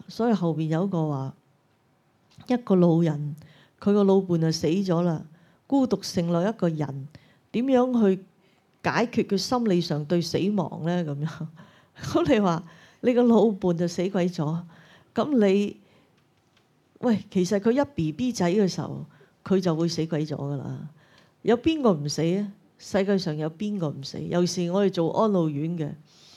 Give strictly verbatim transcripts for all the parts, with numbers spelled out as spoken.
所以後邊有一個話，一個老人佢個老伴就死咗啦，孤獨剩落一個人，點樣去解決佢心理上對死亡呢？咁樣咁你話你個老伴就死鬼咗，咁你喂其實佢一 B B 仔嘅時候佢就會死鬼咗噶啦。有邊個唔死啊？世界上有邊個唔死？有時我哋做安老院嘅，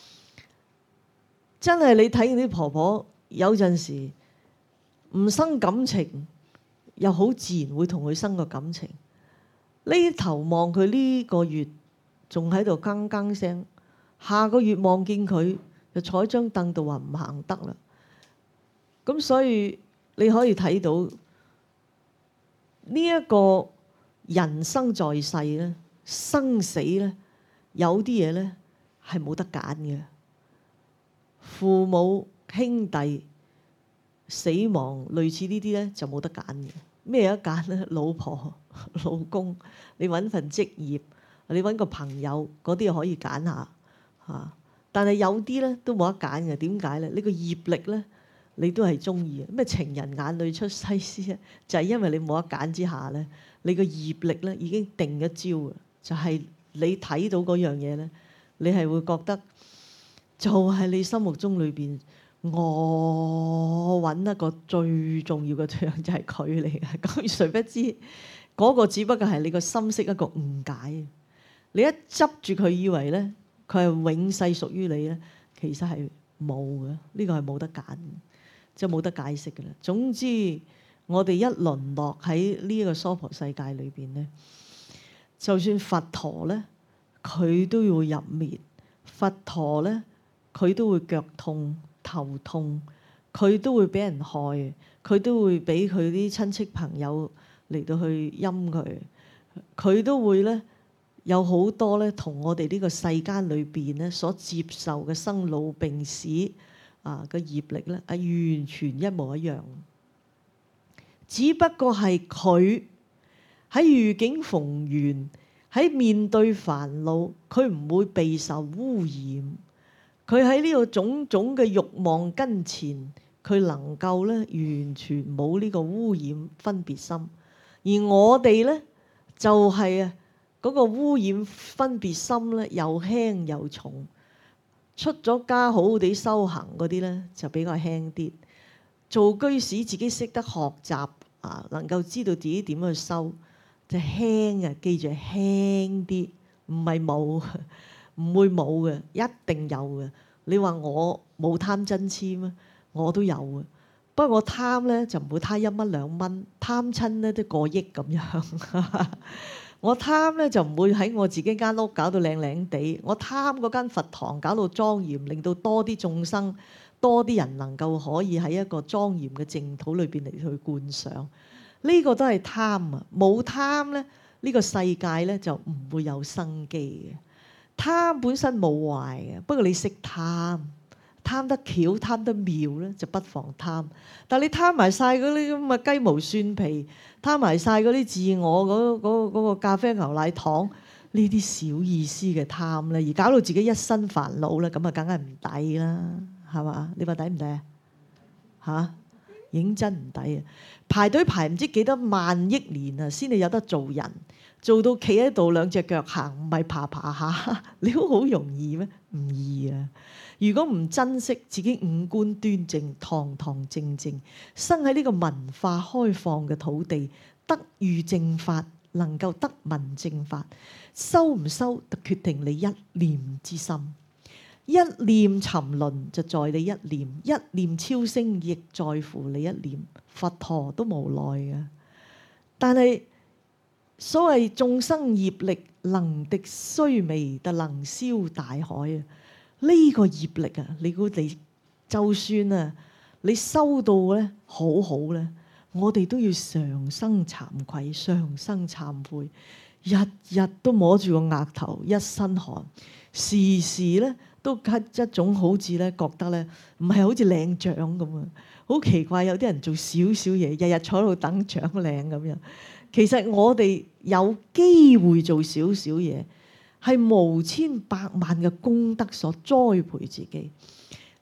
真係你睇見啲婆婆有陣時唔生感情，又好自然會同佢生個感情。呢頭望佢呢個月仲喺度更更聲，下個月望見佢就坐喺張凳度話唔行得啦。咁所以你可以睇到呢一個人生在世咧，生死咧，有啲嘢咧係冇得揀嘅。父母兄弟死亡類似呢啲咧就冇得揀嘅。咩有得揀咧？老婆老公，你揾份職業，你揾個朋友嗰啲可以揀下嚇。但係有啲咧都冇得揀嘅。點解咧？呢個業力咧，你都係中意嘅。咩情人眼裏出西施啊？就係因為你冇得揀之下咧，你個業力咧已經定一招嘅，就係你睇到嗰樣嘢咧，你係會覺得就係你心目中裏邊，我揾一個最重要嘅對象就係佢嚟嘅。咁誰不知嗰個只不過係你個心識一個誤解。你一執住佢以為咧佢係永世屬於你咧，其實係冇嘅。呢個係冇得揀，即係冇得解釋嘅啦。總之我哋一淪落喺呢一個娑婆世界裏邊咧，就算佛陀咧，佢都要入滅。佛陀咧，佢都會腳痛頭痛，佢都會俾人害，佢都會俾佢啲親戚朋友嚟到去陰佢，佢都會咧有好多咧同我哋呢個世間裏邊咧所接受嘅生老病死啊嘅業力咧係完全一模一樣。只不過係佢喺遇境逢緣，喺面對煩惱，佢唔會備受污染。佢喺呢個種種嘅慾望跟前，佢能夠咧完全冇呢個污染分別心。而我哋咧就係啊嗰個污染分別心咧又輕又重。出咗家好好地修行嗰啲咧就比較輕啲。做居士自己識得學習啊，能夠知道自己點去修，就輕啊！記住係輕啲，唔係冇，唔會冇嘅，一定有嘅。你話我冇貪嗔痴咩？我都有嘅。不過我貪咧就唔會貪一蚊兩蚊，貪親咧都過億咁樣。我貪咧就唔會喺我自己間屋搞到靚靚地，我貪嗰間佛堂搞到莊嚴，令到多啲眾生、多啲人能夠可以喺一個莊嚴嘅淨土裏邊嚟去觀賞。呢個都係貪啊！冇貪咧，呢個世界咧就唔會有生機嘅。貪本身冇壞嘅，不過你識貪，貪得巧、貪得妙咧，就不妨貪。但係你貪埋晒嗰啲咁嘅雞毛蒜皮，貪埋晒嗰啲自我嗰嗰嗰個咖啡牛奶糖，呢啲小意思嘅貪咧，而搞到自己一身煩惱咧，咁啊梗係唔抵啦，係嘛？你話抵唔抵啊？嚇！認真唔抵啊！排隊排唔知幾多萬億年啊，先至有得做人，做到企喺度兩隻腳行，唔係爬爬下，你好好容易咩？唔易啊！如果唔珍惜自己五官端正、堂堂正正，生喺呢個文化開放嘅土地，得遇正法，能夠得聞正法，修唔修就決定你一念之心。一念沉淪就在你一念，一念超升亦在乎你一念。佛陀都無奈嘅，但係所謂眾生業力能敵須彌，但能消大海啊！呢個業力啊，你估你就算啊，你修到咧好好咧，我哋都要常生慚愧，常生懺悔，日日都摸住個額頭，一身汗，時時咧都係一種好似咧覺得咧唔係好似領獎咁啊！好奇怪，有啲人做少少嘢，日日坐喺度等獎領咁樣。其實我哋有機會做少少嘢，係無千百萬嘅功德所栽培自己。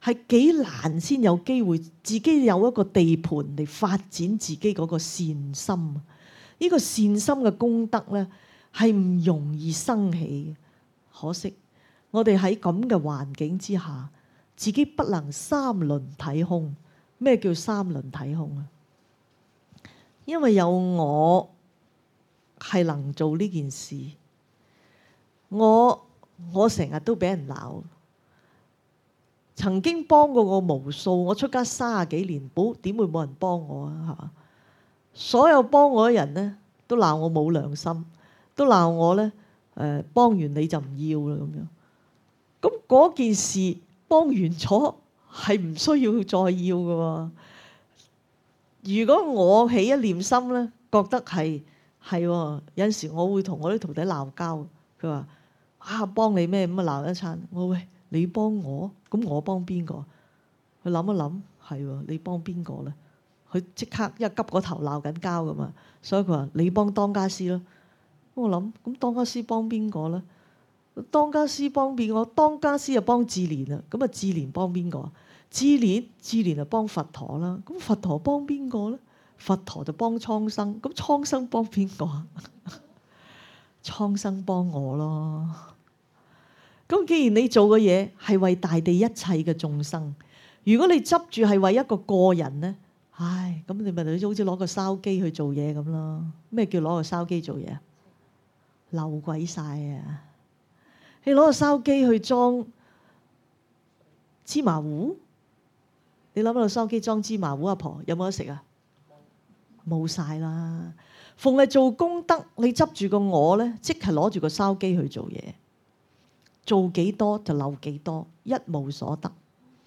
係幾難先有機會自己有一個地盤嚟發展自己嗰個善心。呢個善心嘅功德咧係唔容易生起嘅。可惜我哋喺咁嘅環境之下，自己不能三輪體空。咩叫三輪體空啊？因為有我係能做呢件事，我我成日都俾人鬧。曾經幫過我無數，我出家三十幾年，保點會冇人幫我啊？係嘛？所有幫我嘅人呢，都鬧我冇良心，都鬧我呢，誒、呃、幫完你就唔要啦咁樣。咁嗰件事幫完咗係唔需要再要嘅喎。如果我起一念心呢，覺得係係有陣時我會同我啲徒弟鬧交。佢話啊，幫你咩咁啊，鬧一餐。我喂，你幫我，咁我幫邊個？佢諗一諗，係喎，你幫邊個咧？佢即刻一急個頭鬧緊交噶嘛，所以佢話你幫當家師咯。我諗咁當家師幫邊個咧？當家師幫邊個？當家師就幫智蓮啊，咁啊智蓮幫邊個？智蓮智蓮就幫佛陀啦。咁佛陀幫邊個咧？佛陀就幫蒼生。咁蒼生幫邊個啊？蒼生幫我咯。咁既然你做嘅嘢係為大地一切嘅眾生，如果你執住係為一個個人咧，唉，咁你咪好似攞個筲箕去做嘢咁咯。咩叫攞個筲箕做嘢啊？漏鬼晒啊！你攞個筲箕去裝芝麻糊，你諗下個筲箕裝芝麻糊，阿婆有冇得食啊？冇晒啦！逢係做功德，你執住個我咧，即係攞住個筲箕去做嘢，做幾多就漏幾多，一無所得。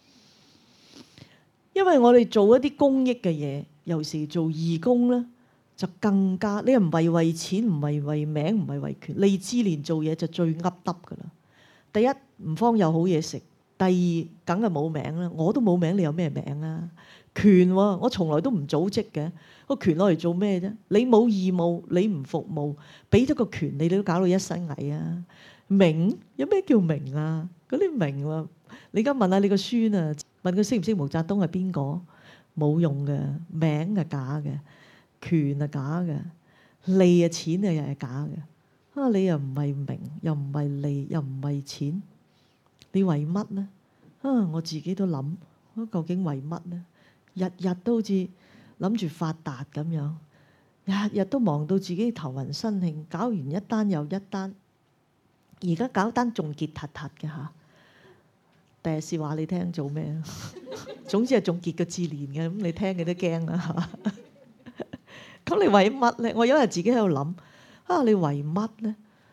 因為我哋做一啲公益嘅嘢，尤其是做義工咧，就更加你唔係為錢，唔係為名，唔係為權。利智蓮做嘢就最噏耷噶啦。第一唔方有好嘢食，第二梗係冇名啦。我都冇名，你有咩名啊？權喎、啊，我從來都唔組織嘅。個權攞嚟做咩啫？你冇義務，你唔服務，俾咗個權你，你都搞到一身蟻啊！名有咩叫名啊？嗰啲名喎、啊，你而家問下你個孫啊，問佢識唔識毛澤東係邊個？冇用嘅，名係假嘅，權係假嘅，利啊錢啊又係假嘅。啊，你又唔係名，又唔係利，又唔係錢，你為乜呢？啊，我自己都諗，究竟為乜呢？日日都好似諗住發達咁樣，日日都忙到自己頭暈身㷫，搞完一單又一單，而家搞單仲結突突嘅嚇。第日是話你聽做咩？總之係仲結個智蓮嘅，咁你聽你都驚啦嚇。咁你為乜咧？我有日自己喺度諗啊，你為乜咧？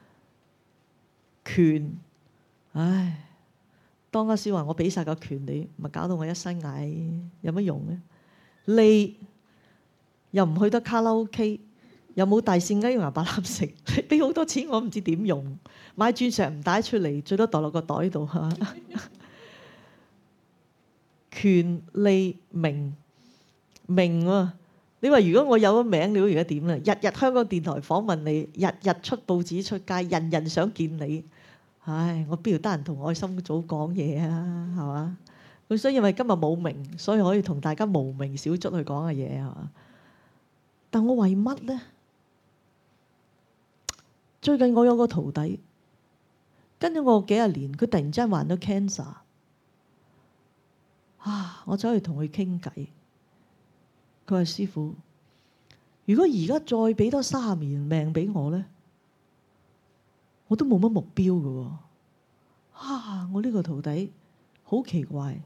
權，唉。當家師話我俾晒個權你，咪搞到我一身蟻，有乜用咧？利又唔去得卡拉 OK， 又冇大扇雞牙白欖食，你俾好多錢我唔知點用，買鑽石唔帶出嚟，最多袋落個袋度嚇。權利名名啊！你話如果我有咗名，你會而家點咧？日日香港電台訪問你，日日出報紙出街，人人想見你。唉，我邊度得閒同愛心組講嘢啊？係嘛？咁所以因為今日冇名，所以可以同大家無名小卒去講嘅嘢係嘛？但我為乜呢？最近我有個徒弟跟咗我幾十年，佢突然之間患咗 cancer。啊！我走去同佢傾偈，佢話：師父，如果而家再俾多三十年命俾我呢？我都冇乜目標嘅喎。啊！我呢個徒弟好奇怪。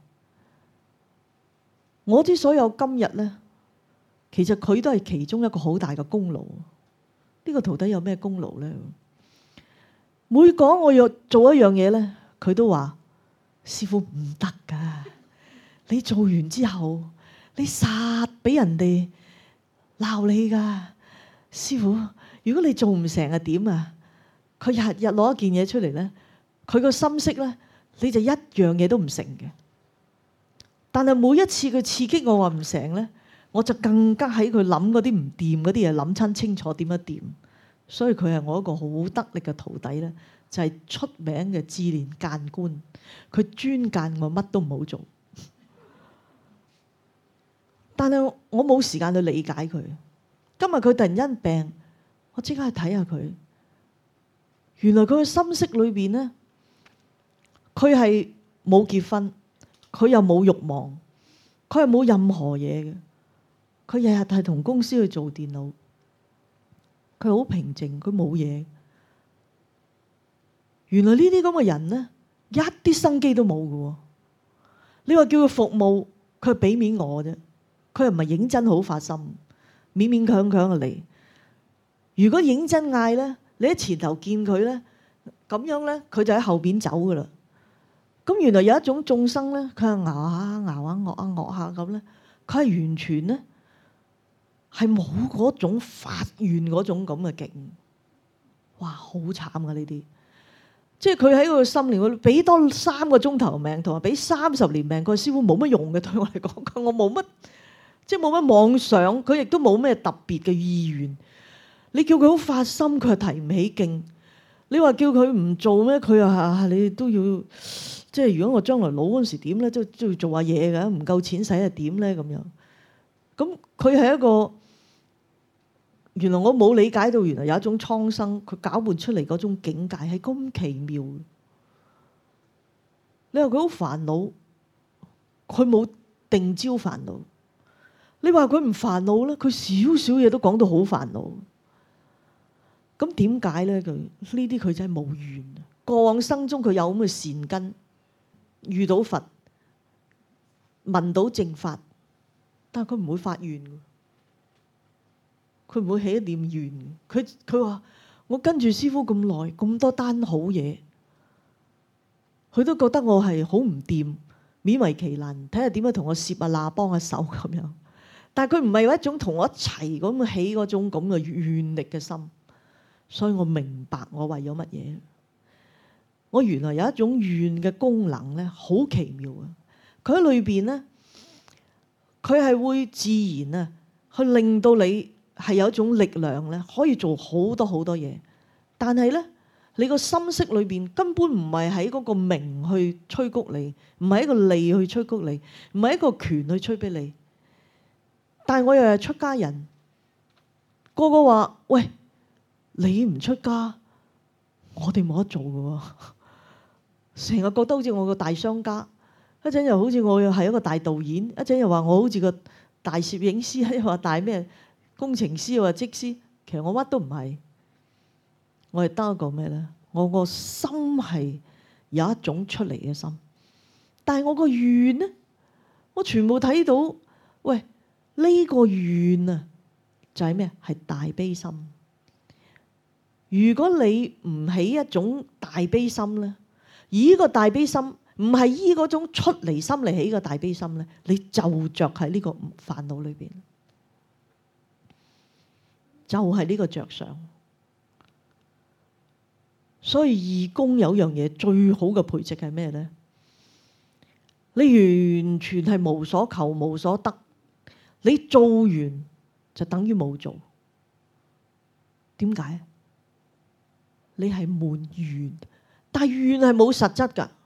我之所以有今日呢，其實佢都係其中一個好大嘅功勞。呢個徒弟有咩功勞呢？每講我要做一樣嘢呢，佢都話：師父唔得㗎，你做完之後，你實俾人哋鬧你㗎。師父，如果你做唔成係點啊？佢日日攞一件嘢出嚟咧，佢個心識咧，你就一樣嘢都唔成嘅。但係每一次佢刺激我話唔成咧，我就更加喺佢諗嗰啲唔掂嗰啲嘢諗親清楚點樣掂。所以佢係我一個好得力嘅徒弟咧，就係出名嘅智蓮諫官。佢專諫我乜都唔好做， 但係我冇時間去理解佢。今日佢突然間病，我即刻去睇下佢。原來佢嘅心識裏邊咧，佢係冇結婚，佢又冇慾望，佢係冇任何嘢嘅。佢日日係同公司去做電腦，佢好平靜，佢冇嘢。原來呢啲咁嘅人咧，一啲生機都冇嘅喎。你話叫佢服務，佢係俾面我啫，佢又唔係認真好發心，勉勉強強就嚟。如果認真嗌咧，你喺前頭見佢咧，咁樣咧，佢就喺後邊走噶啦。咁原來有一種眾生咧，佢係熬下熬下惡下惡下咁咧，佢係完全咧係冇嗰種發願嗰種咁嘅勁。哇，好慘噶呢啲！即係佢喺個心靈，佢俾多三個鐘頭命，同埋俾三十年命，佢師傅冇乜用嘅。對我嚟講，佢我冇乜，即係冇乜妄想，佢亦都冇咩特別嘅意願。你叫佢好發心，佢係提唔起勁。你話叫佢唔做咩？佢又啊，你都要即係如果我將來老嗰陣時點咧，都都要做下嘢㗎。唔夠錢使係點咧咁樣？咁佢係一個原來我冇理解到，原來有一種蒼生，佢攪拌出嚟嗰種境界係咁奇妙。你話佢好煩惱，佢冇定招煩惱。你話佢唔煩惱咧，佢少少嘢都講到好煩惱。咁點解咧？佢呢啲佢真係冇緣。過往生中佢有咁嘅善根，遇到佛，聞到正法，但係佢唔會發願，佢唔會起一念願。佢佢話我跟住師父咁耐，咁多單好嘢，佢都覺得我係好唔掂，勉為其難，睇下點樣同我攝下罅幫下手咁樣。但係佢唔係有一種同我一齊咁起嗰種咁嘅願力嘅心。所以我明白我為咗乜嘢。我原來有一種願嘅功能咧，好奇妙啊！佢喺裏邊咧，佢係會自然啊，去令到你係有一種力量咧，可以做好多好多嘢。但係咧，你個心識裏邊根本唔係喺嗰個名去催谷你，唔係一個利去催谷你，唔係一個權去催逼你。但係我又係出家人，個個話：喂，你唔出家，我哋冇得做嘅喎。成日覺得好似我個大商家，一陣又好似我又係一個大導演，一陣又話我好似個大攝影師，又話大咩工程師，又話則師。其實我乜都唔係，我係得一個咩咧？我個心係有一種出嚟嘅心，但係我個願咧，我全部睇到。喂，呢個願啊，就係咩？係大悲心。如果你唔起一種大悲心咧，而呢個大悲心唔係依嗰種出離心嚟起個大悲心咧，你就着喺呢個煩惱裏邊，就係呢個着想。所以義工有樣嘢最好嘅培植係咩咧？你完全係無所求無所得，你做完就等於冇做。點解？你係滿願，但係願係冇實質㗎。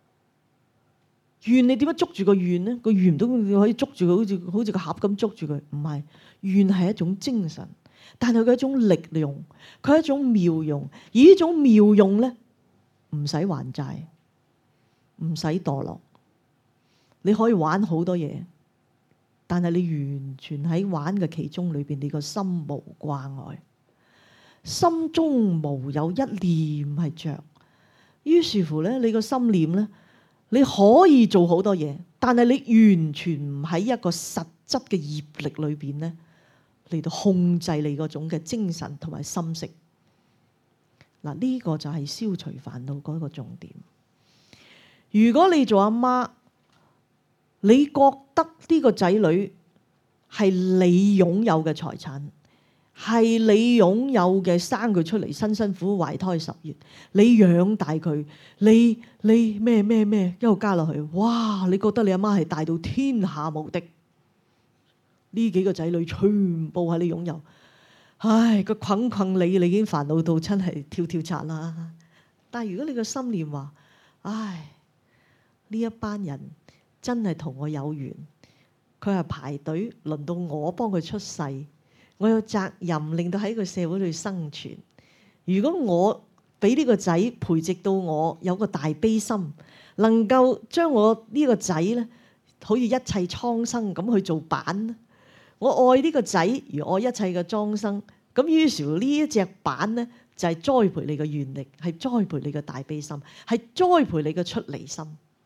願你點樣捉住個願呢？個願都可以捉住佢，好似好似個盒咁捉住佢。唔係，願係一種精神，但係佢係一種力用，佢係一種妙用。而呢種妙用咧，唔使還債，唔使墮落，你可以玩好多嘢，但係你完全喺玩嘅其中裏邊，你個心無掛礙。心中無有一念係着，於是乎咧，你個心念咧，你可以做好多嘢，但係你完全唔喺一個實質嘅業力裏邊咧嚟到控制你嗰種嘅精神同埋心識。嗱，呢個就係消除煩惱嗰個重點。如果你做阿媽，你覺得呢個仔女係你擁有嘅財產，係你擁有嘅，生佢出嚟辛辛苦苦懷胎十月，你養大佢，你你咩咩咩一路加落去，哇！你覺得你阿媽係大到天下無敵，呢幾個仔女全部係你擁有，唉，個困困你，你已經煩惱到真係跳跳擦啦。但係如果你個心念話，唉，呢一班人真係同我有緣， 佢係排隊輪到我幫佢出世，我有責任令到喺個社會裏生存。如果我俾呢個仔培植到我有個大悲心，能夠將我呢個仔咧，好似一切蒼生咁去做板，我愛呢個仔如愛一切嘅蒼生，咁於是呢一隻板咧就係栽培你嘅願力，係栽培你嘅大悲心，係栽培你嘅出離心。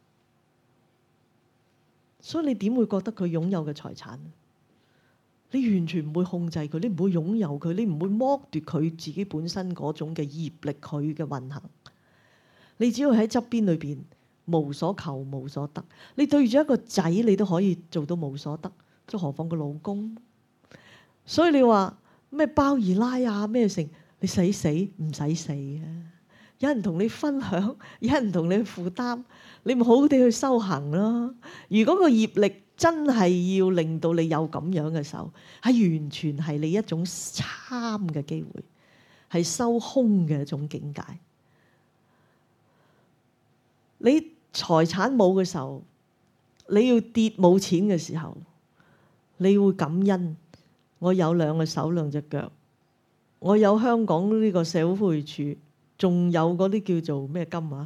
所以你點會覺得佢擁有嘅財產？你完全唔會控制佢，你唔會擁有佢，你唔會剝奪佢自己本身嗰種嘅業力，佢嘅運行。你只要喺側邊裏邊無所求無所得。你對住一個仔，你都可以做到無所得，即何況個老公？所以你話咩包二奶啊咩成？你使死唔使死啊？有人同你分享，有人同你負擔，你咪好好地去修行咯。如果個業力真係要令到你有咁樣嘅時候，係完全係你一種參嘅機會，係收空嘅一種境界。你財產冇嘅時候，你要跌冇錢嘅時候，你會感恩。我有兩個手兩隻腳，我有香港呢個社會福利署，仲有嗰啲叫做咩金啊？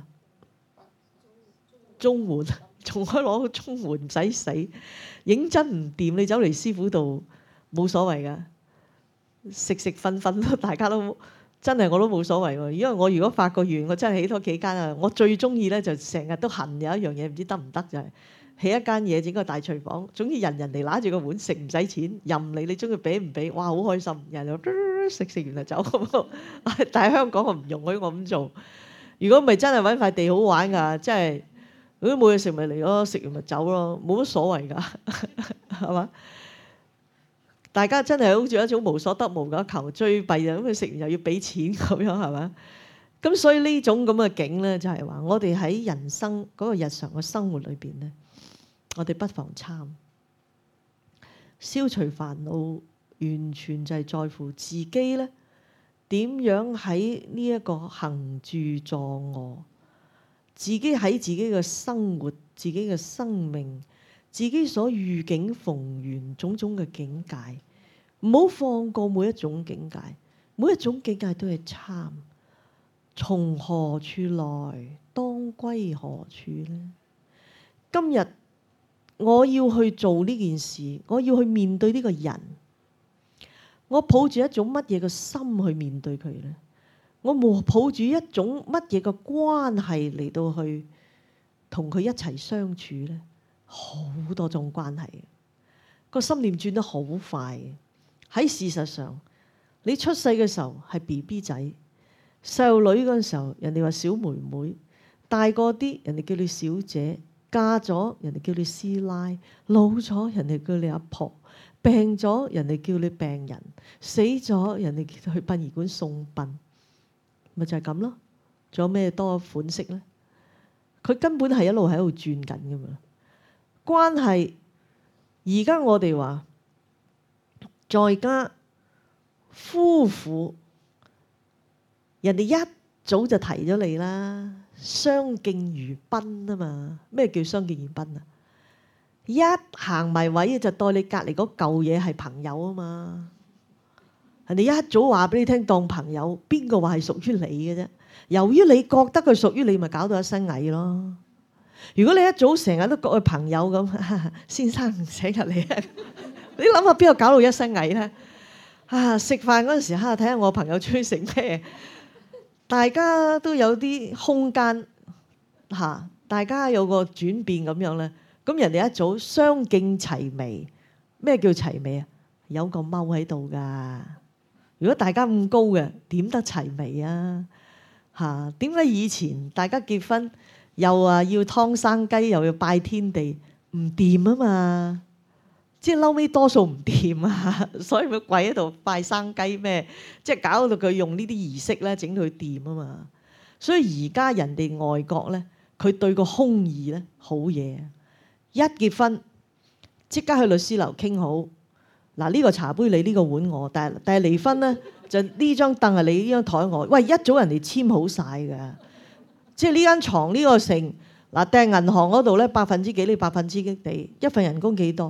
綜援，仲可以攞個綜援唔使死。認真唔掂，你走嚟師傅度冇所謂㗎，食食瞓瞓都大家都真係我都冇所謂喎。因為我如果發個願，我真係起多幾間啊！我最中意咧就成日都恨有一樣嘢，唔知得唔得就係、是、起一間嘢整個大廚房，總之人人嚟拿住個碗食唔使錢，任你你中意俾唔俾，哇好開心，人就食食完就走。但係香港我唔容許我咁做。如果唔係真係揾塊地好玩㗎，真係如果冇嘢食咪嚟咯，食完咪走咯，冇乜所謂㗎，係嘛？大家真係好似一種無所得無所求，最弊就咁佢食完又要俾錢咁樣，係嘛？咁所以呢種咁嘅境咧，就係話我哋喺人生嗰個日常嘅生活裏邊咧，我哋不妨參消除煩惱，完全就係在乎自己咧點樣喺呢一個行住坐臥，自己喺自己嘅生活、自己嘅生命、自己所遇境逢緣種種嘅境界，唔好放過每一種境界，每一種境界都係參。從何處來，當歸何處呢？今日我要去做呢件事，我要去面對呢個人，我抱住一種乜嘢嘅心去面對佢呢？我冇抱住一種乜嘢嘅關係嚟到去同佢一齊相處呢？好多種關係，個心念轉得好快。喺事實上，你出世嘅時候係 B B 仔，細路女嗰陣時候，人哋話小妹妹，大個啲人哋叫你小姐，嫁咗人哋叫你師奶，老咗人哋叫你阿婆，病咗人哋叫你病人，死咗人哋叫佢去殯儀館送殯，咪就係咁咯。仲有咩多款式呢？佢根本係一路喺度轉緊噶嘛。關係而家我哋話在家夫婦，人哋一早就提咗你啦，相敬如賓啊嘛。咩叫相敬如賓啊？一行埋位就當你隔離嗰嚿嘢係朋友啊嘛。人哋一早話俾你聽當朋友，邊個話係屬於你嘅啫？由於你覺得佢屬於你，咪搞到一身蟻咯。如果你一早成日都覺佢朋友咁，先生請入嚟啊！你諗下邊個搞到一身蟻咧？啊！食飯嗰陣時嚇，睇下我朋友中意食咩，大家都有啲空間嚇，大家有個轉變咁樣咧。咁人哋一早相敬齊眉，咩叫齊眉啊？有個踎喺度㗎。如果大家咁高嘅，點得齊眉啊？嚇！點解以前大家結婚又話要劏生雞，又要拜天地，唔掂啊嘛？即係嬲尾多數唔掂啊，所以咪跪喺度拜生雞咩？即係搞到佢用呢啲儀式咧，整到佢掂啊嘛。所以而家人哋外國咧，佢對個空義咧好嘢。一結婚即刻去律師樓傾好。嗱，呢個茶杯你，呢個碗我，但係但係離婚咧就呢張凳係你，呢張台我。喂，一早人哋簽好晒㗎，即係呢間床呢個成嗱，掟銀行嗰度咧百分之幾，你百分之幾地一份人工幾多？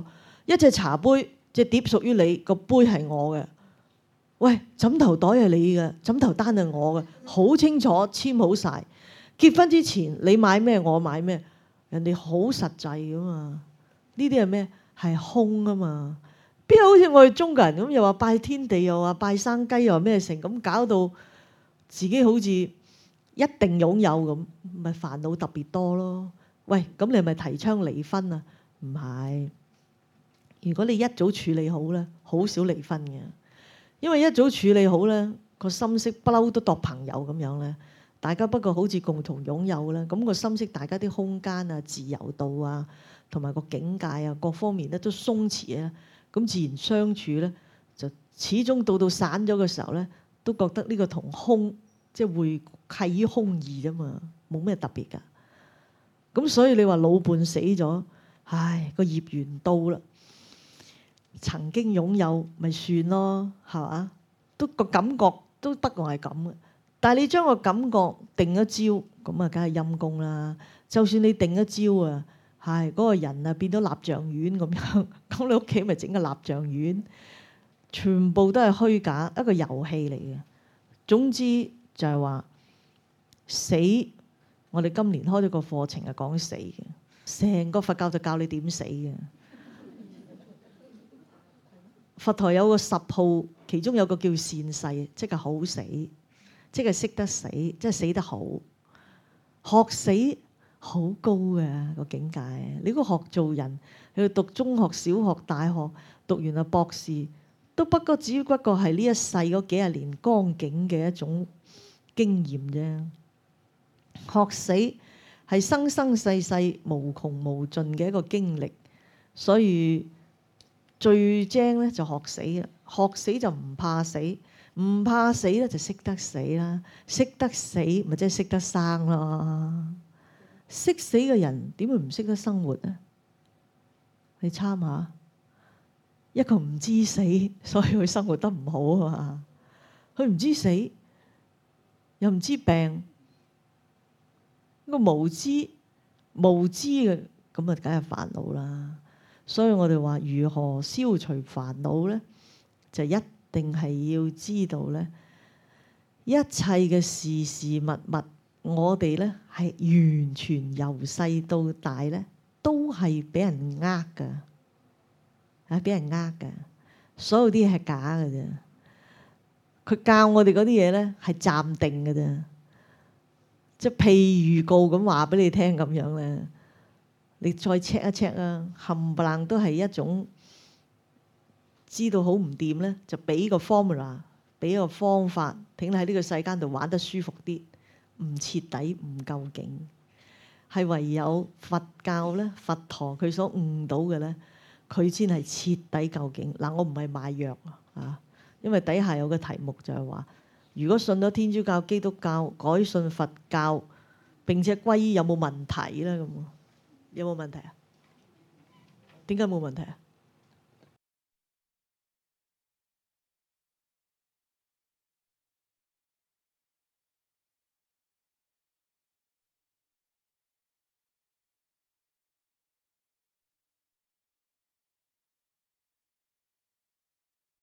一隻茶杯，隻碟屬於你，個杯係我嘅。喂，枕頭袋係你嘅，枕頭單係我嘅，好清楚簽好晒。結婚之前你買咩我買咩，人哋好實際噶嘛。呢啲係咩？係空啊嘛。邊有好似我哋中國人咁，又話拜天地，又話拜生雞，又話咩成咁，搞到自己好似一定擁有咁，咪煩惱特別多咯。喂，咁你係咪提倡離婚啊？唔係。如果你一早處理好咧，好少離婚嘅。因為一早處理好咧，個心識不嬲都當朋友咁樣咧，大家不過好似共同擁有咧，咁個心識大家啲空間啊、自由度啊，同埋個境界啊，各方面咧都鬆弛啊，咁自然相處咧就始終到到散咗嘅時候咧，都覺得呢個同空即係會契於空義啫嘛，冇咩特別㗎。咁所以你話老伴死咗，唉，個業緣到啦。曾經擁有咪算咯，係嘛？都個感覺都不過係咁嘅。但係你將個感覺定咗招，咁啊，梗係陰功啦。就算你定咗招啊，係嗰個人啊變咗蠟像院咁樣，咁你屋企咪整個蠟像院，全部都係虛假，一個遊戲嚟嘅。總之就係話死，我哋今年開咗個課程係講死嘅，成個佛教就教你點死嘅。佛陀有個十號，其中有個叫善逝，即係好死，即係識得死，即係死得好。學死好高嘅個境界。你如果學做人，你去讀中學、小學、大學，讀完啊博士，都不過只不過係呢一世嗰幾十年光景嘅一種經驗啫。學死係生生世世無窮無盡嘅一個經歷，所以最精咧就學死啦，學死就唔怕死，唔怕死咧就識得死啦，識得死咪即係識得生咯。識死嘅人點會唔識得生活咧？你參下，一個唔知死，所以佢生活得唔好啊嘛。佢唔知死，又唔知病，個無知無知嘅咁啊，梗係煩惱啦。所以我哋話如何消除煩惱呢？就一定係要知道呢，一切嘅事事物物，我哋呢係完全由細到大呢都係俾人呃㗎，係俾人呃㗎。所有啲嘢係假㗎啫。佢教我哋嗰啲嘢呢係暫定㗎啫，即係譬預告咁話俾你聽咁樣咧。你再 check 一 check 啊，冚唪唥都係一種知道好唔掂咧，就俾個 formula，俾個方法，挺你喺呢個世間度玩得舒服啲，唔徹底唔夠勁，係唯有佛教咧，佛陀佢所悟到嘅咧，佢先係徹底夠勁。嗱，我唔係賣藥啊，因為底下有個題目就係話，如果信咗天主教、基督教，改信佛教並且皈依有冇問題咧？咁有冇問題啊？點解冇問題啊？